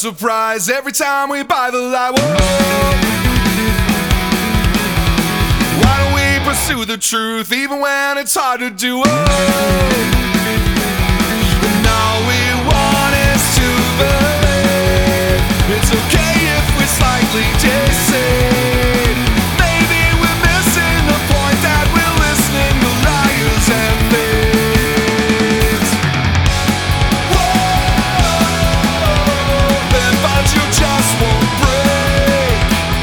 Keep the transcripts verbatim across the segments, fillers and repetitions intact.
surprise every time we buy the lie. Whoa. Why don't we pursue the truth even when it's hard to do? Whoa. And all we want is to believe it's okay if we're slightly deceived. Maybe we're missing the point that we're listening to liars and thieves. Whoa, but you just won't break.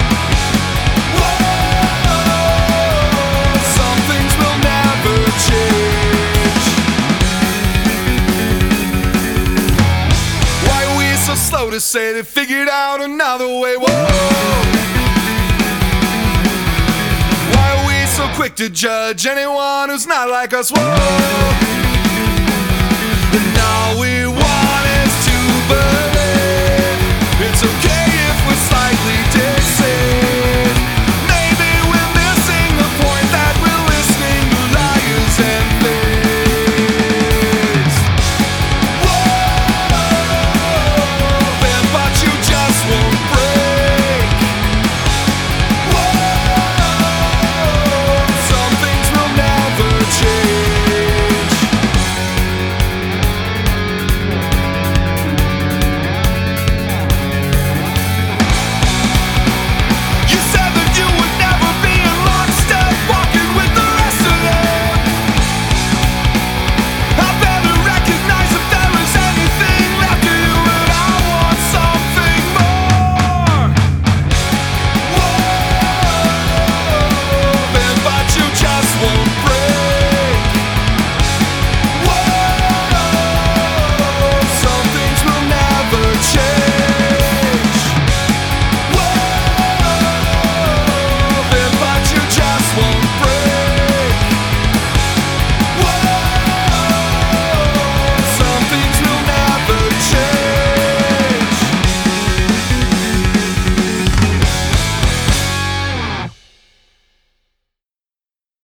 Whoa, some things will never change. Why are we so slow to say they figured out another way? Whoa. Why are we so quick to judge anyone who's not like us? Whoa. And all we want is to believe it's okay